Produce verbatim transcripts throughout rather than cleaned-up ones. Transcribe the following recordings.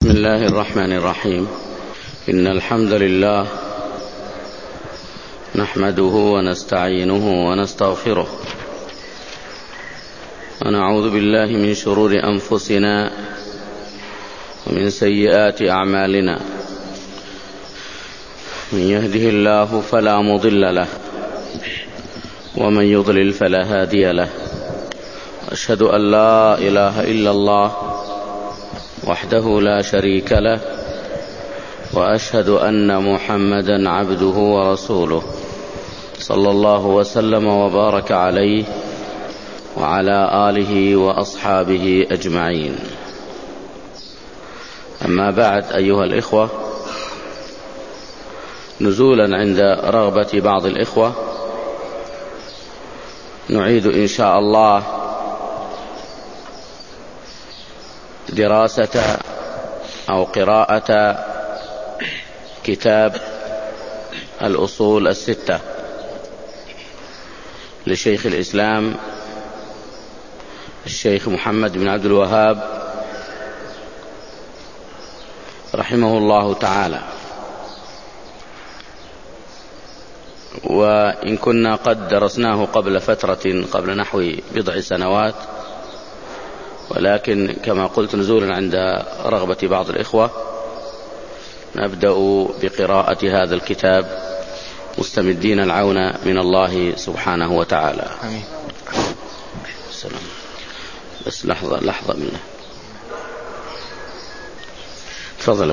بسم الله الرحمن الرحيم. إن الحمد لله نحمده ونستعينه ونستغفره ونعوذ بالله من شرور أنفسنا ومن سيئات أعمالنا. من يهده الله فلا مضل له ومن يضلل فلا هادي له. أشهد أن لا إله إلا الله وحده لا شريك له وأشهد أن محمدا عبده ورسوله صلى الله وسلم وبارك عليه وعلى آله وأصحابه أجمعين. أما بعد، أيها الإخوة، نزولا عند رغبة بعض الإخوة نعيد إن شاء الله دراسة أو قراءة كتاب الأصول الستة لشيخ الإسلام الشيخ محمد بن عبد الوهاب رحمه الله تعالى. وإن كنا قد درسناه قبل فترة، قبل نحو بضع سنوات، ولكن كما قلت نزولا عند رغبة بعض الإخوة نبدأ بقراءة هذا الكتاب مستمدين العون من الله سبحانه وتعالى. آمين. السلام. بس لحظة لحظة منه. تفضل.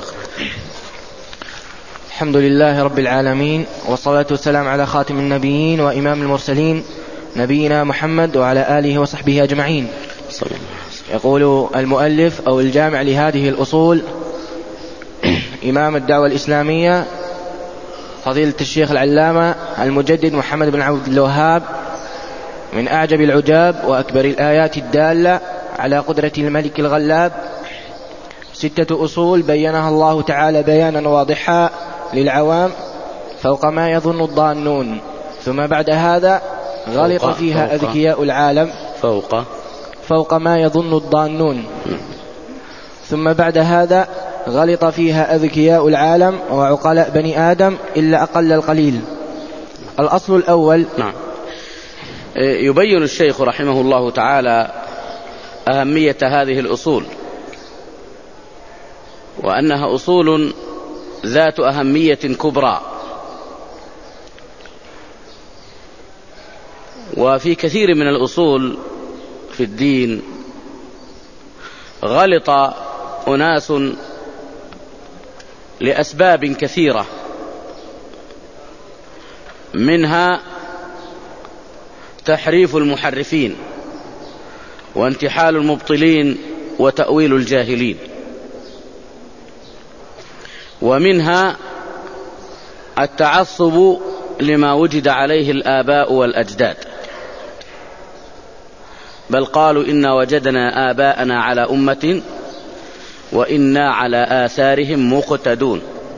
الحمد لله رب العالمين، والصلاة والسلام على خاتم النبيين وإمام المرسلين نبينا محمد وعلى آله وصحبه أجمعين. يقول المؤلف أو الجامع لهذه الأصول إمام الدعوة الإسلامية فضيلة الشيخ العلامة المجدد محمد بن عبد الوهاب: من أعجب العجاب وأكبر الآيات الدالة على قدرة الملك الغلاب ستة أصول بينها الله تعالى بيانا واضحا للعوام فوق ما يظن الضانون، ثم بعد هذا غلط فيها فوق أذكياء العالم فوق فوق ما يظن الضانون ثم بعد هذا غلط فيها أذكياء العالم وعقلاء بني آدم إلا أقل القليل. الأصل الأول. نعم. يبين الشيخ رحمه الله تعالى أهمية هذه الأصول، وأنها أصول ذات أهمية كبرى. وفي كثير من الأصول في الدين غلط أناس لأسباب كثيرة، منها تحريف المحرفين وانتحال المبطلين وتأويل الجاهلين، ومنها التعصب لما وجد عليه الآباء والأجداد، بل قالوا إنا وجدنا آباءنا على أمة وإنا على آثارهم مقتدون.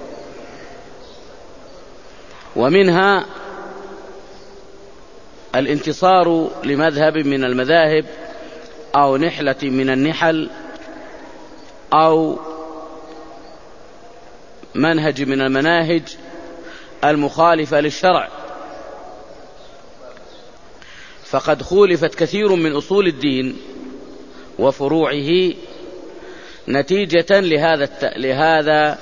ومنها الانتصار لمذهب من المذاهب أو نحلة من النحل أو منهج من المناهج المخالفة للشرع، فقد خولفت كثير من أصول الدين وفروعه نتيجة لهذا الت... لهذا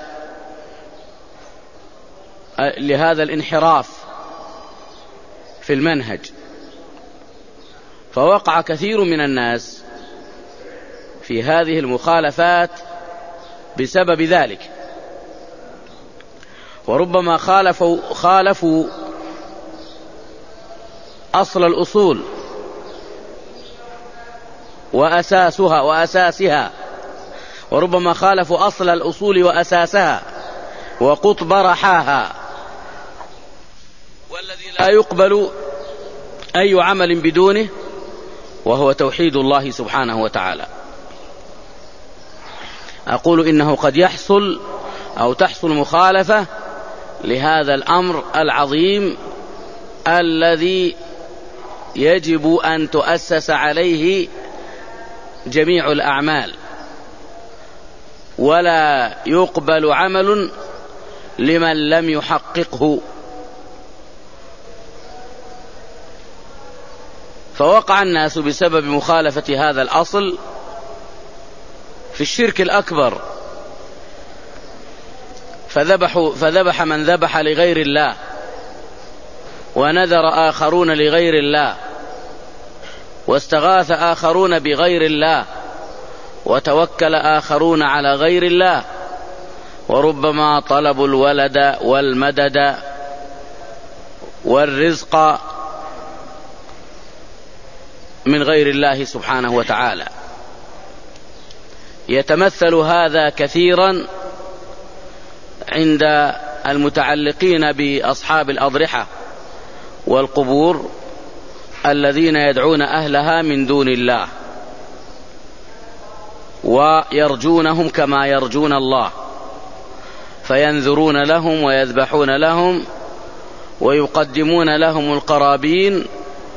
لهذا الانحراف في المنهج، فوقع كثير من الناس في هذه المخالفات بسبب ذلك، وربما خالفوا خالفوا أصل الأصول وأساسها وأساسها وربما خالفوا أصل الأصول وأساسها وقطب رحاها، والذي لا يقبل أي عمل بدونه، وهو توحيد الله سبحانه وتعالى. أقول إنه قد يحصل أو تحصل مخالفة لهذا الأمر العظيم الذي يجب أن تؤسس عليه جميع الأعمال، ولا يقبل عمل لمن لم يحققه. فوقع الناس بسبب مخالفة هذا الأصل في الشرك الأكبر، فذبحوا فذبح من ذبح لغير الله، ونذر آخرون لغير الله، واستغاث آخرون بغير الله، وتوكل آخرون على غير الله، وربما طلبوا الولد والمدد والرزق من غير الله سبحانه وتعالى. يتمثل هذا كثيرا عند المتعلقين بأصحاب الأضرحة والقبور الذين يدعون أهلها من دون الله ويرجونهم كما يرجون الله، فينذرون لهم ويذبحون لهم ويقدمون لهم القرابين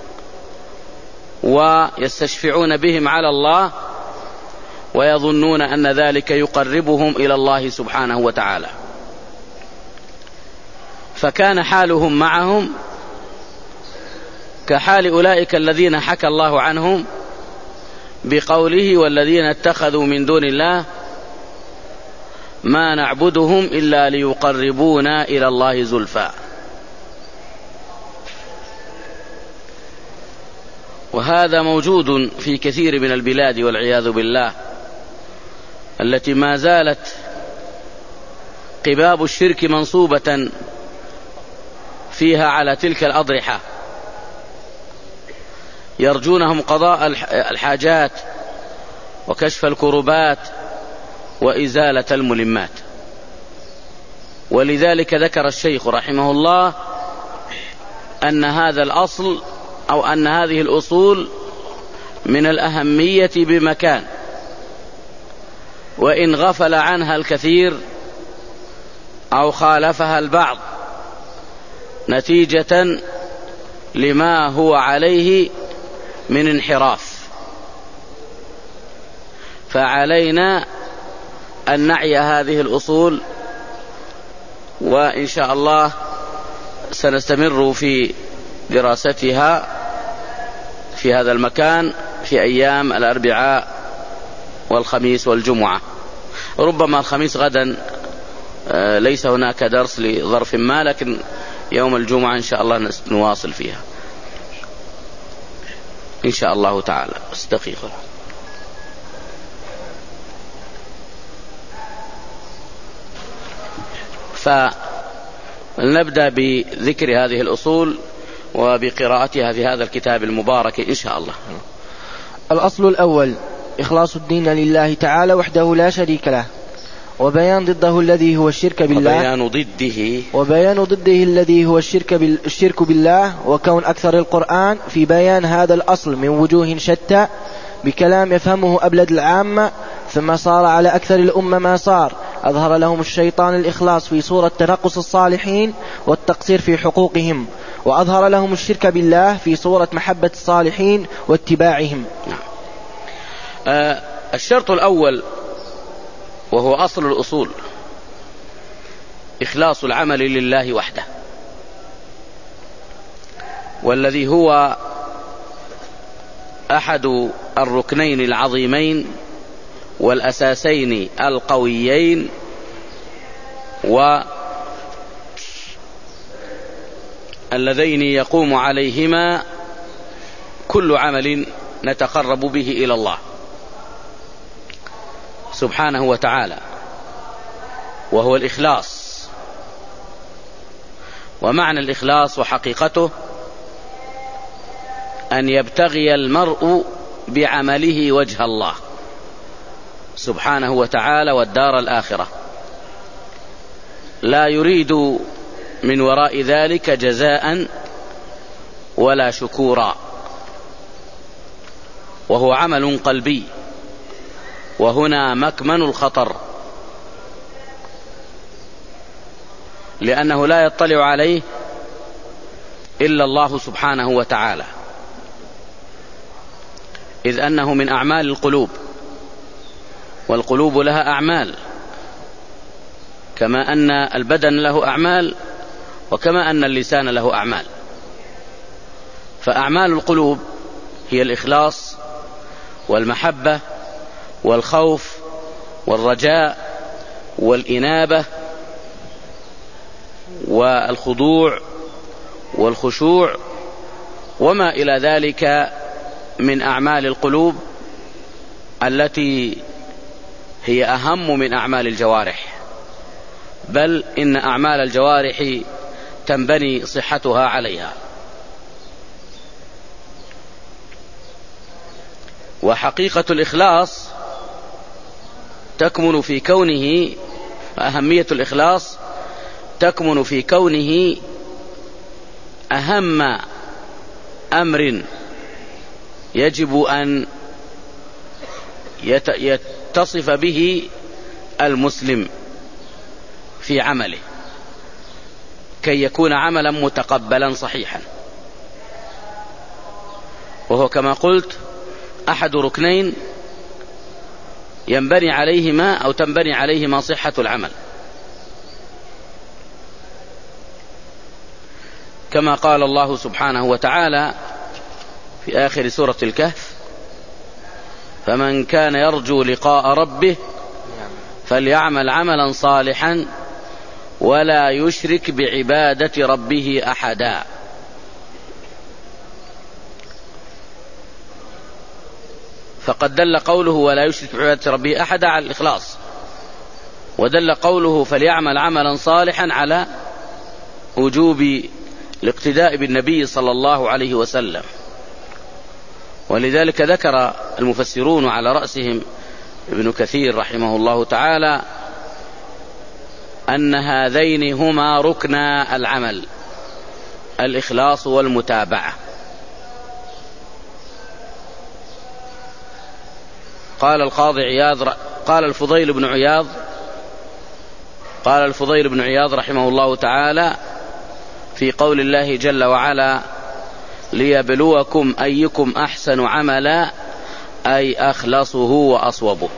ويستشفعون بهم على الله، ويظنون أن ذلك يقربهم إلى الله سبحانه وتعالى. فكان حالهم معهم كحال أولئك الذين حكى الله عنهم بقوله: والذين اتخذوا من دون الله ما نعبدهم إلا ليقربونا إلى الله زلفى. وهذا موجود في كثير من البلاد والعياذ بالله، التي ما زالت قباب الشرك منصوبة فيها على تلك الأضرحة، يرجونهم قضاء الحاجات وكشف الكربات وإزالة الملمات. ولذلك ذكر الشيخ رحمه الله أن هذا الأصل أو أن هذه الأصول من الأهمية بمكان، وإن غفل عنها الكثير أو خالفها البعض نتيجة لما هو عليه من انحراف، فعلينا أن نعي هذه الأصول، وإن شاء الله سنستمر في دراستها في هذا المكان في أيام الأربعاء والخميس والجمعة. ربما الخميس غدا ليس هناك درس لظرف ما، لكن يوم الجمعة إن شاء الله نواصل فيها إن شاء الله تعالى. بس دقيقة. فلنبدأ بذكر هذه الأصول وبقراءتها في هذا الكتاب المبارك إن شاء الله. الأصل الأول: إخلاص الدين لله تعالى وحده لا شريك له، وبيان ضده الذي هو الشرك بالله وبيان ضده وبيان ضده الذي هو الشرك بال... الشرك بالله، وكون أكثر القرآن في بيان هذا الأصل من وجوه شتى بكلام يفهمه أبلد العامة، ثم صار على أكثر الأمة ما صار. أظهر لهم الشيطان الإخلاص في صورة تنقص الصالحين والتقصير في حقوقهم، وأظهر لهم الشرك بالله في صورة محبة الصالحين واتباعهم. نعم. آه الشرط الأول وهو أصل الأصول: إخلاص العمل لله وحده، والذي هو أحد الركنين العظيمين والأساسين القويين، واللذين يقوم عليهما كل عمل نتقرب به إلى الله سبحانه وتعالى، وهو الإخلاص. ومعنى الإخلاص وحقيقته أن يبتغي المرء بعمله وجه الله سبحانه وتعالى والدار الآخرة، لا يريد من وراء ذلك جزاء ولا شكورا، وهو عمل قلبي، وهنا مكمن الخطر، لأنه لا يطلع عليه إلا الله سبحانه وتعالى، إذ أنه من أعمال القلوب، والقلوب لها أعمال، كما أن البدن له أعمال وكما أن اللسان له أعمال. فأعمال القلوب هي الإخلاص والمحبة والخوف والرجاء والإنابة والخضوع والخشوع وما إلى ذلك من أعمال القلوب التي هي أهم من أعمال الجوارح، بل إن أعمال الجوارح تنبني صحتها عليها. وحقيقة الإخلاص تكمن في كونه، أهمية الإخلاص تكمن في كونه أهم أمر يجب أن يتصف به المسلم في عمله كي يكون عملا متقبلا صحيحا، وهو كما قلت أحد ركنين ينبني عليهما أو تنبني عليهما صحة العمل، كما قال الله سبحانه وتعالى في آخر سورة الكهف: فمن كان يرجو لقاء ربه فليعمل عملا صالحا ولا يشرك بعبادة ربه أحدا. فقد دل قوله ولا يشرك بعبادة ربه أحدا على الإخلاص، ودل قوله فليعمل عملا صالحا على وجوب الاقتداء بالنبي صلى الله عليه وسلم. ولذلك ذكر المفسرون على رأسهم ابن كثير رحمه الله تعالى أن هذين هما ركنا العمل، الإخلاص والمتابعة. قال القاضي عياض قال الفضيل بن عياض قال الفضيل بن عياض رحمه الله تعالى في قول الله جل وعلا: ليبلوكم أيكم أحسن عملا، أي أخلصه وأصوبه.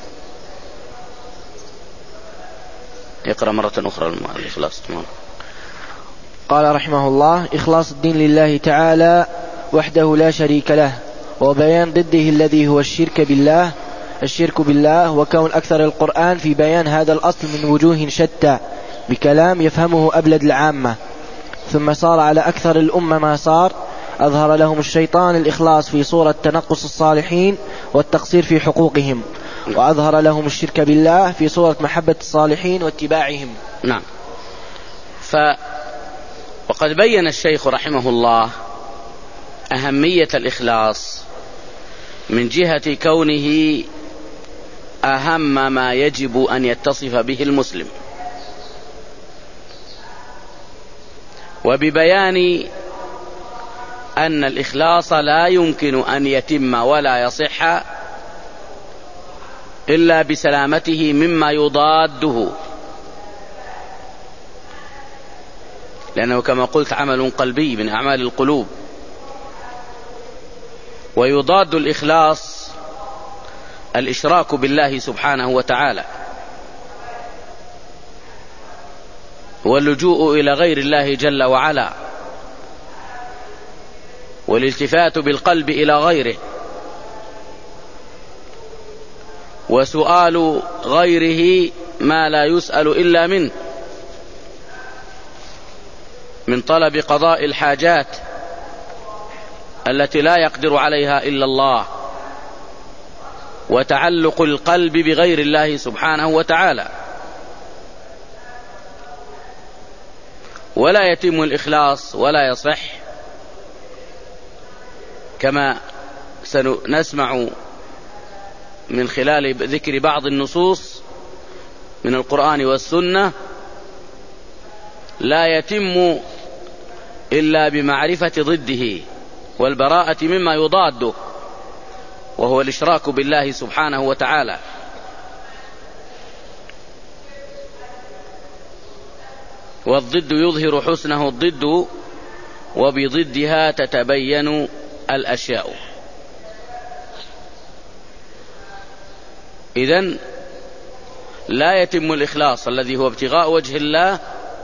اقرأ مرة أخرى الإخلاص. قال رحمه الله: إخلاص الدين لله تعالى وحده لا شريك له، وبيان ضده الذي هو الشرك بالله الشرك بالله وكون أكثر القرآن في بيان هذا الأصل من وجوه شتى بكلام يفهمه أبلد العامة. ثم صار على أكثر الأمة ما صار، أظهر لهم الشيطان الإخلاص في صورة تنقص الصالحين والتقصير في حقوقهم، وأظهر لهم الشرك بالله في صورة محبة الصالحين واتباعهم. نعم. ف وقد بين الشيخ رحمه الله أهمية الإخلاص من جهة كونه أهم ما يجب أن يتصف به المسلم، وببيان أن الإخلاص لا يمكن أن يتم ولا يصح إلا بسلامته مما يضاده، لأنه كما قلت عمل قلبي من أعمال القلوب. ويضاد الإخلاص الإشراك بالله سبحانه وتعالى واللجوء إلى غير الله جل وعلا والالتفات بالقلب إلى غيره وسؤال غيره ما لا يسأل إلا منه من طلب قضاء الحاجات التي لا يقدر عليها إلا الله، وتعلق القلب بغير الله سبحانه وتعالى. ولا يتم الإخلاص ولا يصح كما سنسمع من خلال ذكر بعض النصوص من القرآن والسنة، لا يتم إلا بمعرفة ضده والبراءة مما يضاده، وهو الإشراك بالله سبحانه وتعالى. والضد يظهر حسنه الضد، وبضدها تتبين الأشياء. إذن لا يتم الإخلاص الذي هو ابتغاء وجه الله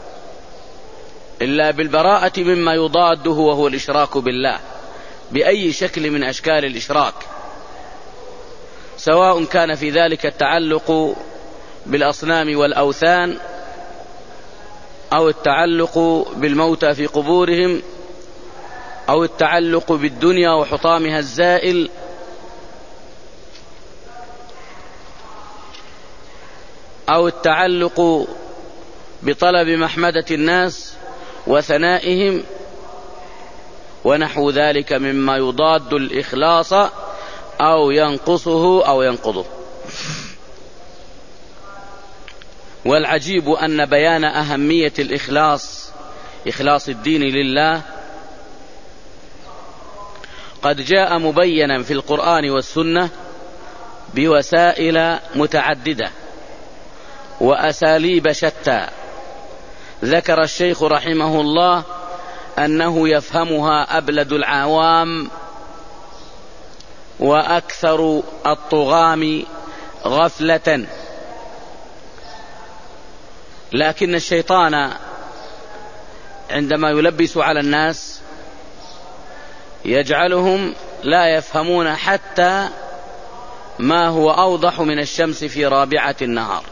إلا بالبراءة مما يضاده وهو الإشراك بالله بأي شكل من أشكال الإشراك، سواء كان في ذلك التعلق بالأصنام والأوثان أو التعلق بالموتى في قبورهم أو التعلق بالدنيا وحطامها الزائل أو التعلق بطلب محمدة الناس وثنائهم ونحو ذلك مما يضاد الإخلاص أو ينقصه أو ينقضه. والعجيب أن بيان أهمية الإخلاص، إخلاص الدين لله، قد جاء مبينا في القرآن والسنة بوسائل متعددة وأساليب شتى، ذكر الشيخ رحمه الله أنه يفهمها أبلد العوام وأكثر الطغام غفلة، لكن الشيطان عندما يلبس على الناس يجعلهم لا يفهمون حتى ما هو أوضح من الشمس في رابعة النهار،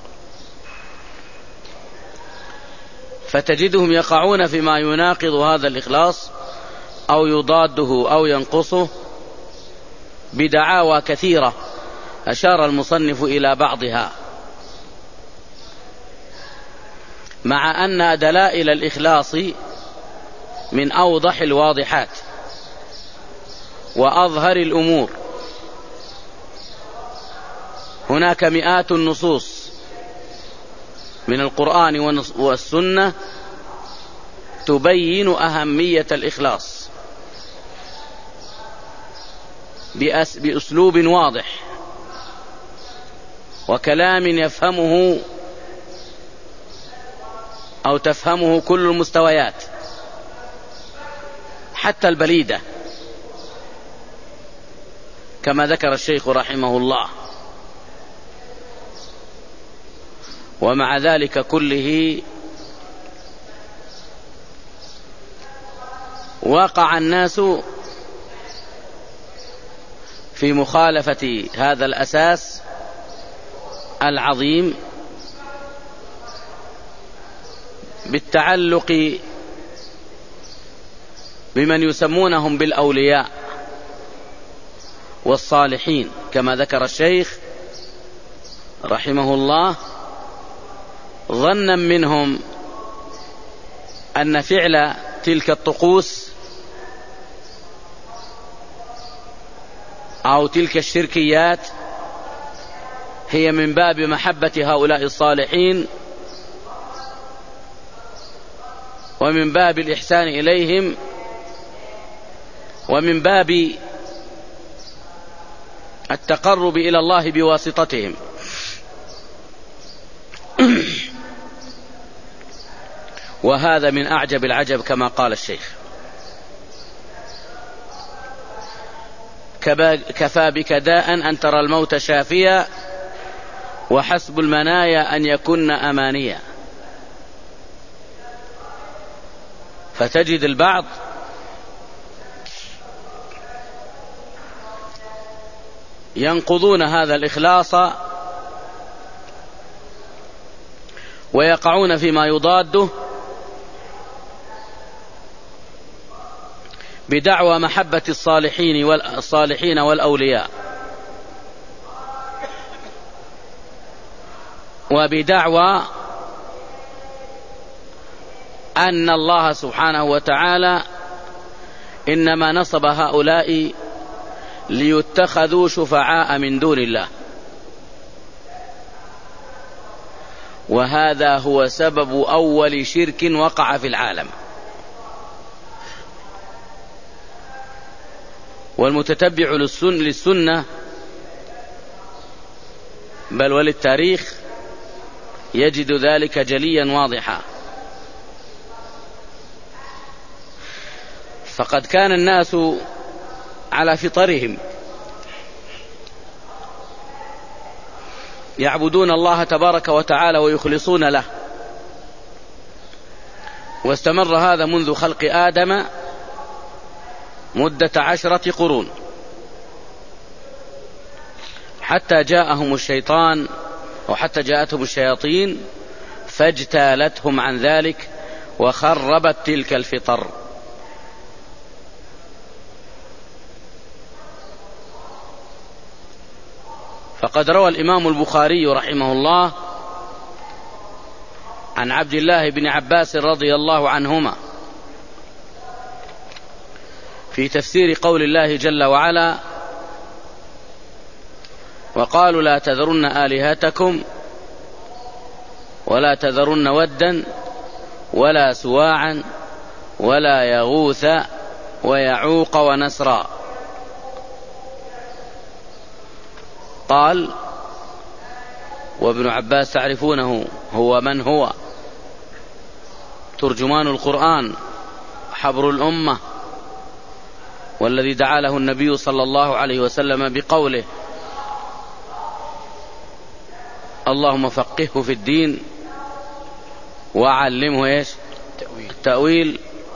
فتجدهم يقعون فيما يناقض هذا الإخلاص أو يضاده أو ينقصه بدعاوى كثيرة أشار المصنف إلى بعضها، مع أن دلائل الإخلاص من أوضح الواضحات وأظهر الأمور. هناك مئات النصوص من القرآن والسنة تبين أهمية الإخلاص بأسلوب واضح وكلام يفهمه أو تفهمه كل المستويات حتى البليدة، كما ذكر الشيخ رحمه الله. ومع ذلك كله وقع الناس في مخالفة هذا الأساس العظيم بالتعلق بمن يسمونهم بالأولياء والصالحين، كما ذكر الشيخ رحمه الله، ظنا منهم أن فعل تلك الطقوس أو تلك الشركيات هي من باب محبة هؤلاء الصالحين ومن باب الإحسان إليهم ومن باب التقرب إلى الله بواسطتهم. وهذا من أعجب العجب كما قال الشيخ. كفى بك داء أن ترى الموت شافيا وحسب المنايا أن يكن أمانيا. فتجد البعض ينقضون هذا الإخلاص ويقعون فيما يضاده بدعوى محبة الصالحين والصالحين والأولياء، وبدعوى أن الله سبحانه وتعالى إنما نصب هؤلاء ليتخذوا شفعاء من دون الله، وهذا هو سبب أول شرك وقع في العالم. والمتتبع للسنة بل وللتاريخ يجد ذلك جليا واضحا. فقد كان الناس على فطرهم يعبدون الله تبارك وتعالى ويخلصون له، واستمر هذا منذ خلق آدم مدة عشرة قرون، حتى جاءهم الشيطان أو حتى جاءتهم الشياطين فاجتالتهم عن ذلك وخربت تلك الفطر. فقد روى الإمام البخاري رحمه الله عن عبد الله بن عباس رضي الله عنهما في تفسير قول الله جل وعلا: وقالوا لا تذرن آلهتكم ولا تذرن ودا ولا سواعا ولا يغوث ويعوق ونسرا. قال: وابن عباس تعرفونه هو من هو، ترجمان القرآن، حبر الأمة، والذي دعا له النبي صلى الله عليه وسلم بقوله: اللهم فقهه في الدين وعلمه إيش؟ التأويل.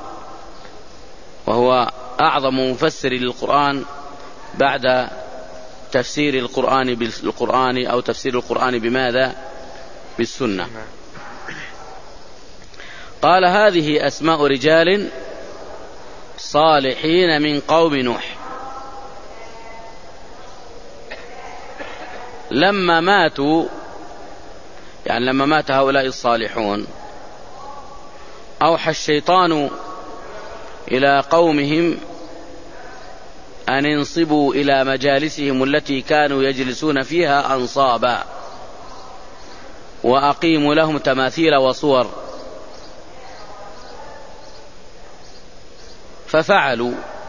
وهو أعظم مفسر للقرآن بعد تفسير القرآن بالقرآن أو تفسير القرآن بماذا؟ بالسنة. قال: هذه أسماء رجال صالحين من قوم نوح لما ماتوا، يعني لما مات هؤلاء الصالحون أوحى الشيطان إلى قومهم أن ينصبوا إلى مجالسهم التي كانوا يجلسون فيها أنصابا، وأقيموا لهم تماثيل وصور، ففعلوا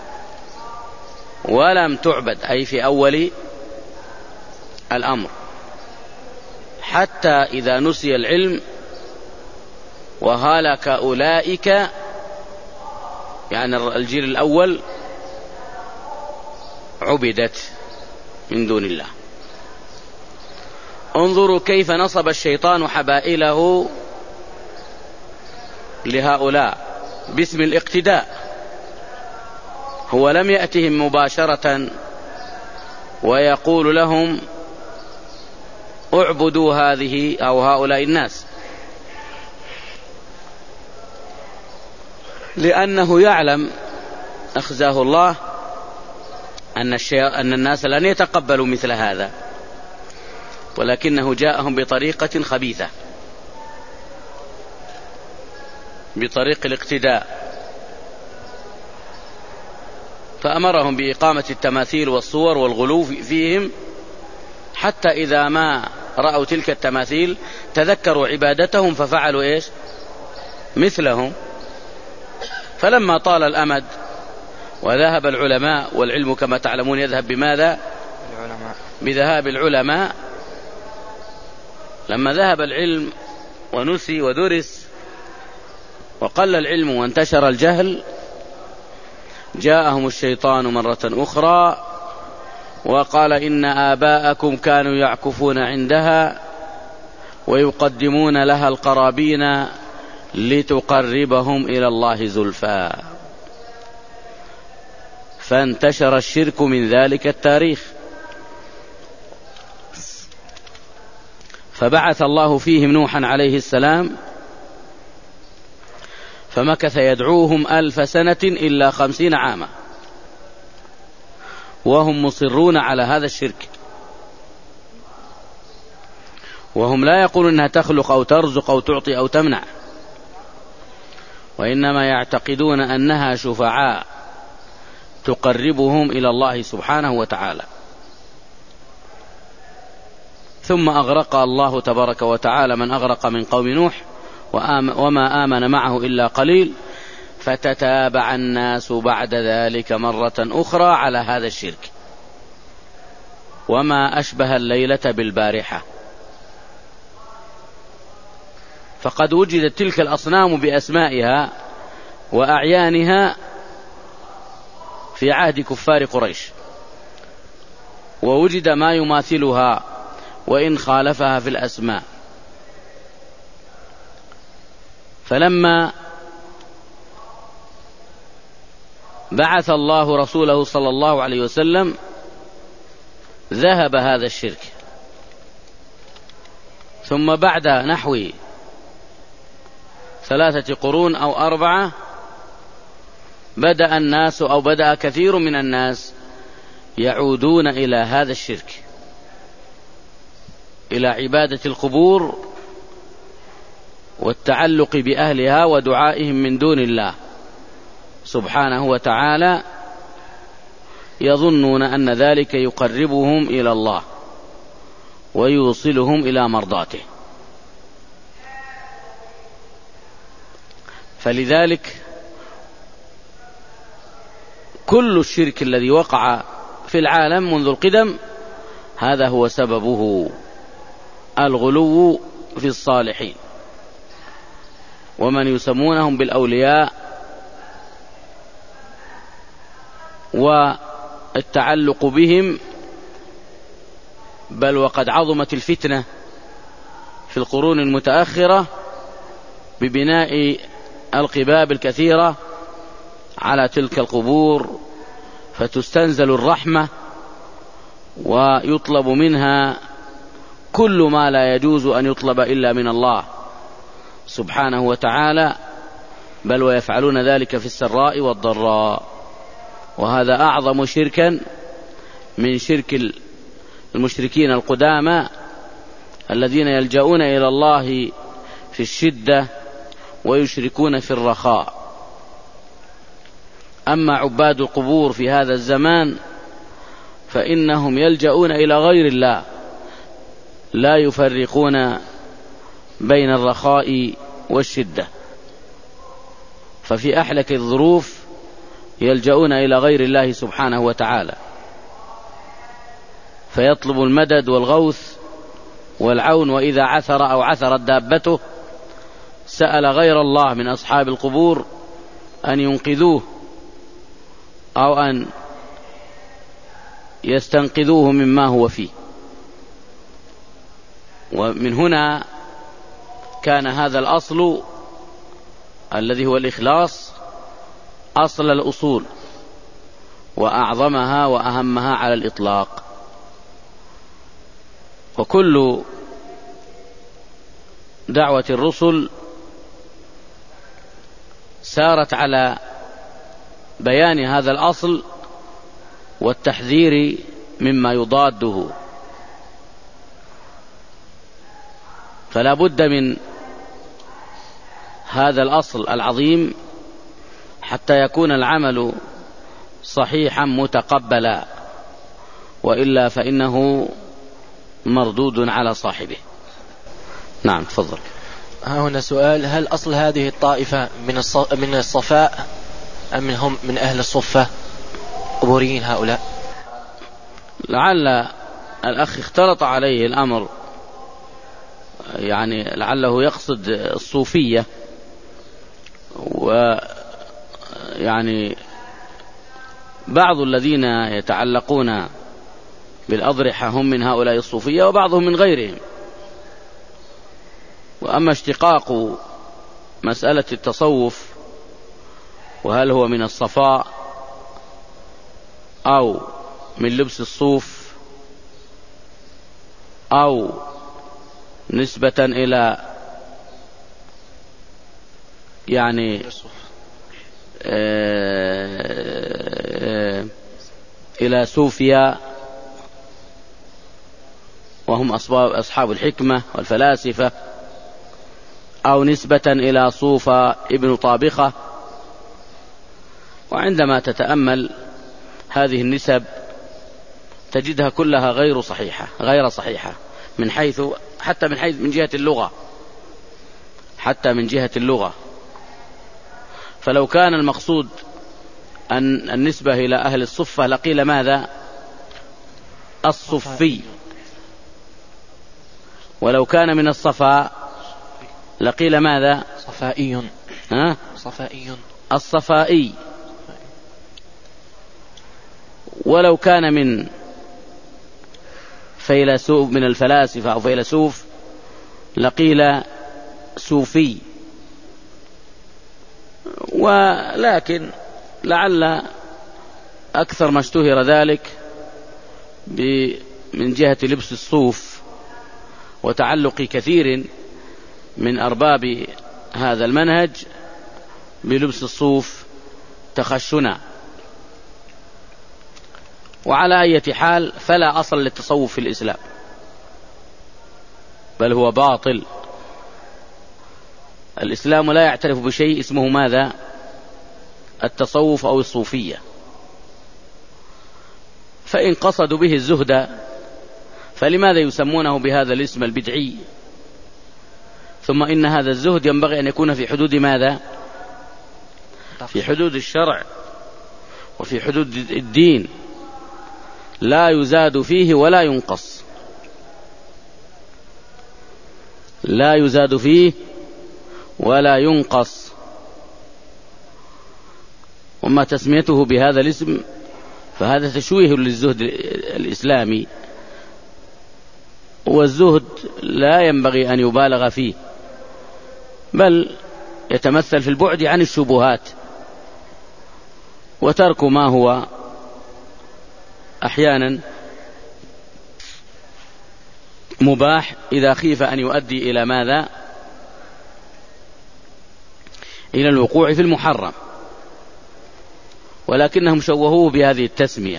ولم تعبد، أي في أول الأمر، حتى إذا نسي العلم وهلك أولئك، يعني الجيل الأول، عبدت من دون الله. انظروا كيف نصب الشيطان حبائله لهؤلاء باسم الاقتداء. هو لم يأتهم مباشرة ويقول لهم اعبدوا هذه أو هؤلاء الناس، لأنه يعلم أخزاه الله أن, أن الناس لن يتقبلوا مثل هذا، ولكنه جاءهم بطريقة خبيثة، بطريق الاقتداء، فأمرهم بإقامة التماثيل والصور والغلو فيهم، حتى إذا ما رأوا تلك التماثيل تذكروا عبادتهم ففعلوا إيش؟ مثلهم. فلما طال الأمد وذهب العلماء، والعلم كما تعلمون يذهب بماذا؟ العلماء. بذهاب العلماء. لما ذهب العلم ونسي ودرس وقل العلم وانتشر الجهل، جاءهم الشيطان مرة أخرى وقال: إن آباءكم كانوا يعكفون عندها ويقدمون لها القرابين لتقربهم إلى الله زلفى. فانتشر الشرك من ذلك التاريخ، فبعث الله فيهم نوحا عليه السلام، فمكث يدعوهم ألف سنة إلا خمسين عاما وهم مصرون على هذا الشرك، وهم لا يقولون أنها تخلق أو ترزق أو تعطي أو تمنع، وإنما يعتقدون أنها شفعاء تقربهم إلى الله سبحانه وتعالى. ثم أغرق الله تبارك وتعالى من أغرق من قوم نوح، وما آمن معه إلا قليل، فتتابع الناس بعد ذلك مرة أخرى على هذا الشرك، وما أشبه الليلة بالبارحة. فقد وجدت تلك الأصنام بأسمائها وأعيانها في عهد كفار قريش، ووجد ما يماثلها وإن خالفها في الأسماء. فلما بعث الله رسوله صلى الله عليه وسلم ذهب هذا الشرك، ثم بعد نحو ثلاثة قرون أو أربعة بدأ الناس أو بدأ كثير من الناس يعودون إلى هذا الشرك، إلى عبادة القبور والتعلق بأهلها ودعائهم من دون الله سبحانه وتعالى، يظنون أن ذلك يقربهم إلى الله ويوصلهم إلى مرضاته. فلذلك كل الشرك الذي وقع في العالم منذ القدم هذا هو سببه الغلو في الصالحين ومن يسمونهم بالأولياء والتعلق بهم. بل وقد عظمت الفتنة في القرون المتأخرة ببناء القباب الكثيرة على تلك القبور، فتستنزل الرحمة ويطلب منها كل ما لا يجوز أن يطلب إلا من الله سبحانه وتعالى، بل ويفعلون ذلك في السراء والضراء. وهذا أعظم شركا من شرك المشركين القدامى الذين يلجؤون إلى الله في الشدة ويشركون في الرخاء. أما عباد القبور في هذا الزمان فإنهم يلجؤون إلى غير الله، لا يفرقون بين الرخاء والشدة، ففي أحلك الظروف يلجؤون إلى غير الله سبحانه وتعالى، فيطلب المدد والغوث والعون. وإذا عثر أو عثرت دابته سأل غير الله من أصحاب القبور أن ينقذوه أو أن يستنقذوه مما هو فيه. ومن هنا كان هذا الأصل الذي هو الإخلاص أصل الأصول وأعظمها وأهمها على الإطلاق. وكل دعوة الرسل سارت على بيان هذا الأصل والتحذير مما يضاده، فلا بد من هذا الأصل العظيم حتى يكون العمل صحيحا متقبلا، وإلا فإنه مردود على صاحبه. نعم تفضل. ها هنا سؤال: هل أصل هذه الطائفة من من الصفاء أم من هم من أهل الصفة قبوريين هؤلاء؟ لعل الأخ اختلط عليه الأمر، يعني لعله يقصد الصوفية، ويعني بعض الذين يتعلقون بالأضرحة هم من هؤلاء الصوفية وبعضهم من غيرهم. وأما اشتقاق مسألة التصوف وهل هو من الصفاء أو من لبس الصوف أو نسبة إلى يعني إلى صوفيا وهم أصحاب الحكمة والفلاسفة، أو نسبة إلى صوفى ابن طابخة. وعندما تتأمل هذه النسب تجدها كلها غير صحيحة غير صحيحة من حيث حتى من حيث من جهة اللغة حتى من جهة اللغة. فلو كان المقصود أن النسبة إلى أهل الصفة لقيل ماذا؟ الصفي. ولو كان من الصفاء لقيل ماذا؟ صفائي. ها؟ صفائي. الصفائي. ولو كان من فيلسوف من الفلاسفة أو فيلسوف لقيل صوفي، ولكن لعل أكثر ما اشتهر ذلك من جهة لبس الصوف وتعلق كثير من أرباب هذا المنهج بلبس الصوف تخشنا. وعلى أي حال فلا أصل للتصوف في الإسلام، بل هو باطل. الإسلام لا يعترف بشيء اسمه ماذا؟ التصوف أو الصوفية. فإن قصدوا به الزهد فلماذا يسمونه بهذا الاسم البدعي؟ ثم إن هذا الزهد ينبغي أن يكون في حدود ماذا؟ في حدود الشرع وفي حدود الدين، لا يزاد فيه ولا ينقص، لا يزاد فيه ولا ينقص. وما تسميته بهذا الاسم فهذا تشويه للزهد الإسلامي، والزهد لا ينبغي أن يبالغ فيه، بل يتمثل في البعد عن الشبهات وترك ما هو أحيانا مباح إذا خيف أن يؤدي إلى ماذا؟ إلى الوقوع في المحرم. ولكنهم شوهوه بهذه التسمية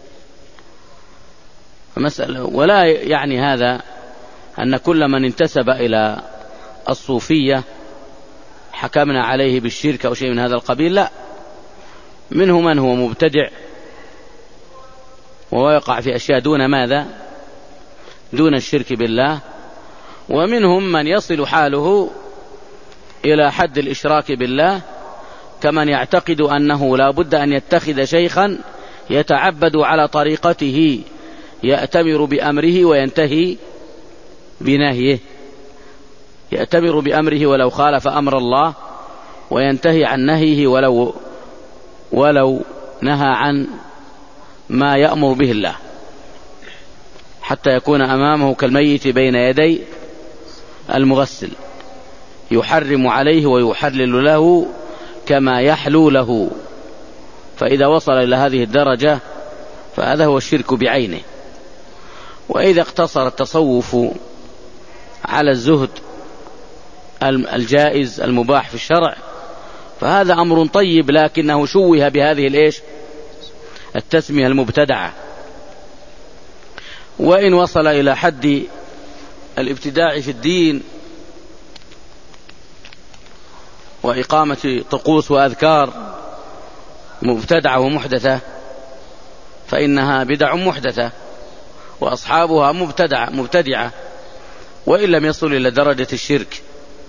فمسألة. ولا يعني هذا أن كل من انتسب إلى الصوفية حكمنا عليه بالشرك أو شيء من هذا القبيل، لا، منه من هو مبتدع ويقع في أشياء دون ماذا؟ دون الشرك بالله، ومنهم من يصل حاله إلى حد الإشراك بالله، كمن يعتقد أنه لا بد أن يتخذ شيخا يتعبد على طريقته يأتمر بأمره وينتهي بنهيه، يأتمر بأمره ولو خالف أمر الله، وينتهي عن نهيه ولو ولو نهى عن ما يأمر به الله، حتى يكون أمامه كالميت بين يدي المغسل، يحرم عليه ويحلل له كما يحلو له. فإذا وصل إلى هذه الدرجة فهذا هو الشرك بعينه. وإذا اقتصر التصوف على الزهد الجائز المباح في الشرع فهذا أمر طيب، لكنه شوه بهذه الإيش؟ التسمية المبتدعة. وإن وصل إلى حد الابتداع في الدين وإقامة طقوس وأذكار مبتدعة ومحدثة فإنها بدع محدثة وأصحابها مبتدعة مبتدعة وإن لم يصل إلى درجة الشرك.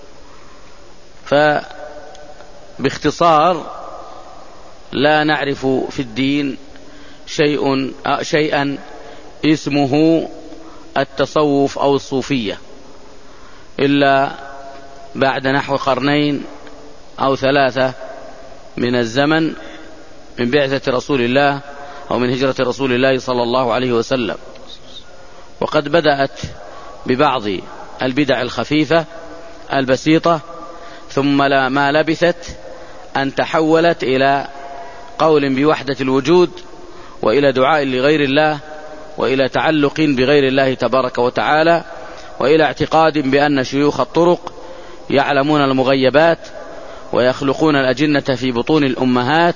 فباختصار لا نعرف في الدين شيء شيئا اسمه التصوف أو الصوفية إلا بعد نحو قرنين أو ثلاثة من الزمن من بعثة رسول الله أو من هجرة رسول الله صلى الله عليه وسلم. وقد بدأت ببعض البدع الخفيفة البسيطة، ثم لا ما لبثت أن تحولت إلى قول بوحدة الوجود، وإلى دعاء لغير الله، وإلى تعلق بغير الله تبارك وتعالى، وإلى اعتقاد بأن شيوخ الطرق يعلمون المغيبات ويخلقون الأجنة في بطون الأمهات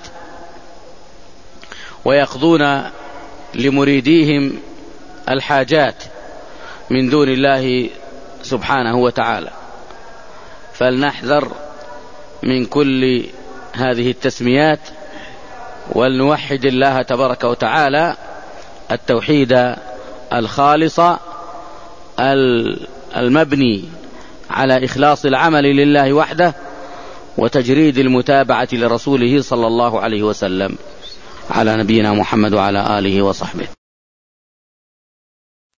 ويقضون لمريديهم الحاجات من دون الله سبحانه وتعالى. فلنحذر من كل هذه التسميات ولنوحد الله تبارك وتعالى التوحيد الخالص المبني على إخلاص العمل لله وحده وتجريد المتابعة لرسوله صلى الله عليه وسلم. على نبينا محمد وعلى آله وصحبه.